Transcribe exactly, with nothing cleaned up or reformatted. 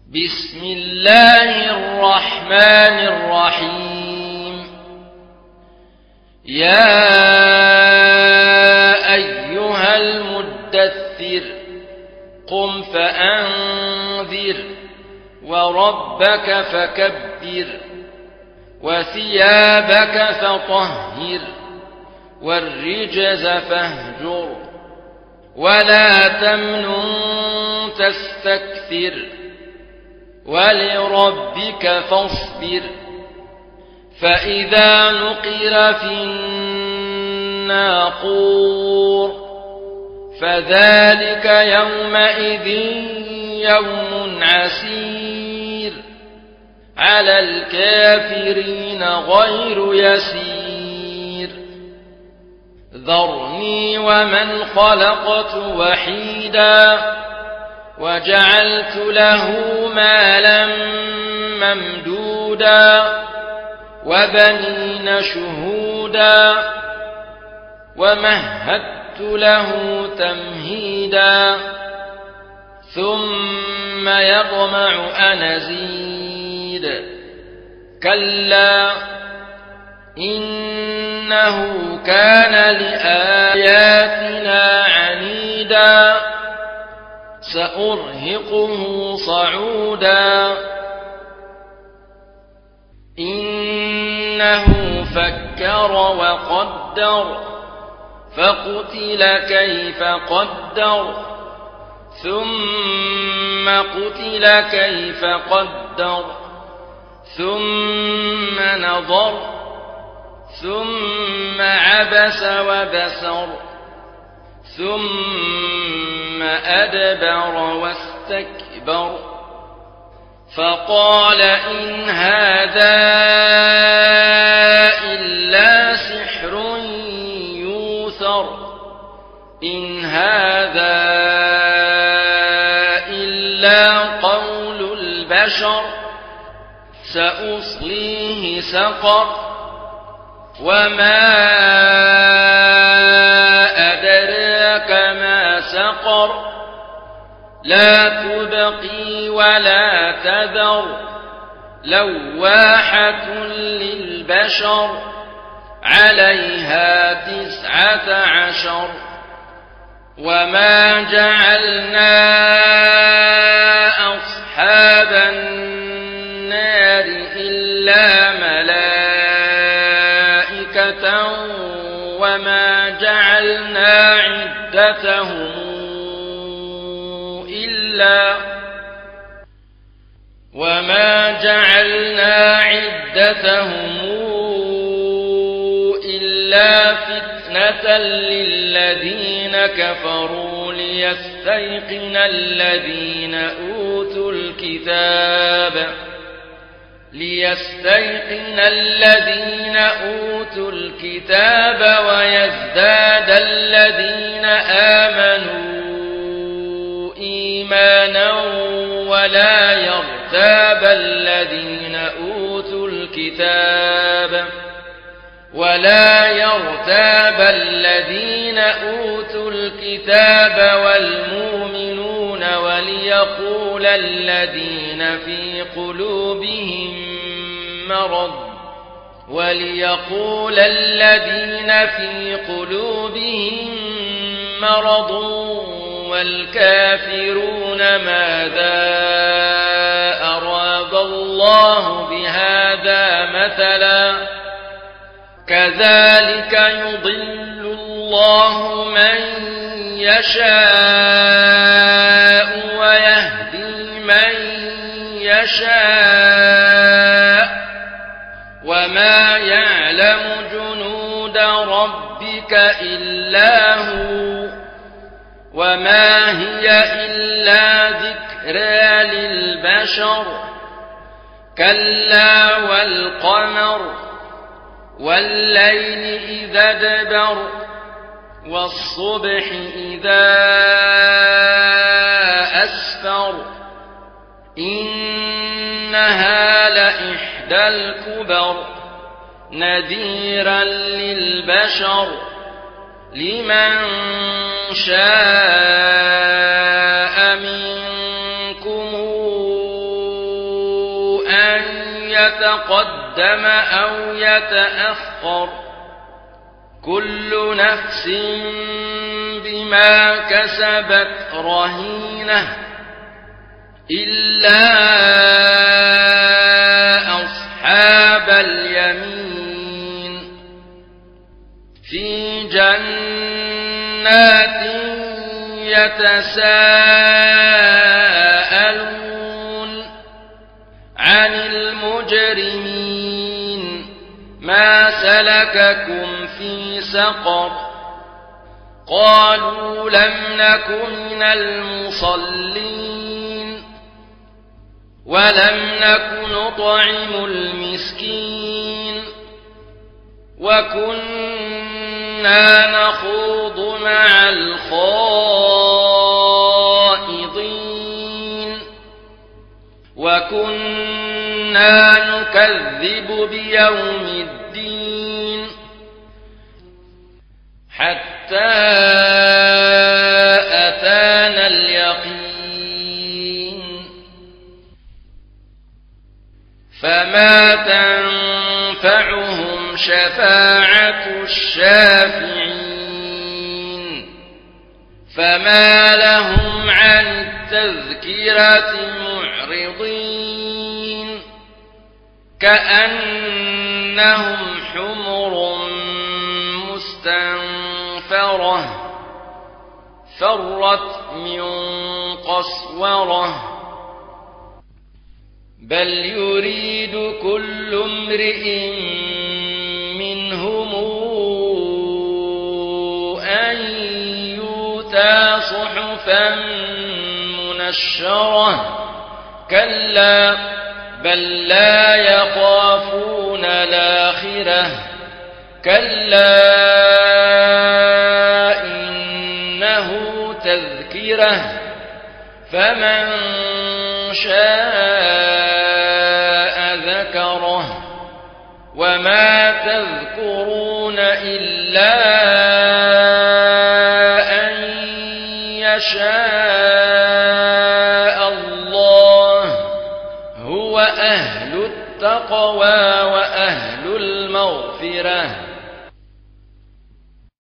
بسم الله الرحمن الرحيم. يا أيها المدثر قم فأنذر وربك فكبر وثيابك فطهر والرجز فاهجر ولا تمنن تستكثر ولربك فاصبر. فإذا نقر في الناقور فذلك يومئذ يوم عسير على الكافرين غير يسير. ذرني ومن خلقت وحيدا وجعلت له مالا ممدودا وبنين شهودا ومهدت له تمهيدا ثم يطمع أن أزيد. كلا إنه كان لآياتنا عنيدا سأرهقه صعودا. إنه فكر وقدر فقتل كيف قدر ثم قتل كيف قدر ثم نظر ثم عبس وبسر ثم أدبر واستكبر فقال إن هذا إلا سحر يوثر إن هذا إلا قول البشر سأصليه سقر وما أدراك ما سقر لا تبقي ولا تذر لواحة للبشر عليها تسعة عشر. وما جعلنا أصحاب النار إلا ملائكة وما جعلنا عدتهم إلا وما جعلنا عدتهم إلا فتنة للذين كفروا ليستيقن الذين أوتوا الكتاب ليستيقن الذين أوتوا الكتاب ويزداد الذين آمنوا إيمانا ولا يرتاب الذين أوتوا الكتاب ولا يرتاب الذين أوتوا الكتاب والمؤمنون وليقول الذين في قلوبهم مرض وليقول الذين في قلوبهم مرض والكافرون ماذا أراد الله بهذا مثلا كذلك يضل الله من يشاء ويهدي من يشاء وما يعلم جنود ربك إلا هو وما هي إلا ذكرى للبشر. كلا والقمر والليل إذا ادبر والصبح إذا أسفر إنها لإحدى الكبر نذيرا للبشر لمن شاء منكم يتقدم أو يتأخر كل نفس بما كسبت رهينة إلا أصحاب اليمين في جنات يتساءلون عن المجرمين ما سلككم في سقر قالوا لم نك من المصلين ولم نك نطعم المسكين وكنا نخوض مع الخائضين وكنا نكذب بيوم الدين حتى أتانا اليقين فما تنفعهم شفاعة الشافعين فما لهم عن التذكرة معرضين كأنهم حمر مستنفرة فرت من قسورة بل يريد كل امرئ منهم أن يؤتى صحفا منشرة كلا بل لا يخافون الآخرة كلا إنه تذكرة فمن شاء ذكره وما تذكرون إلا أن يشاء الله هو أهل التقوى وأهل المغفرة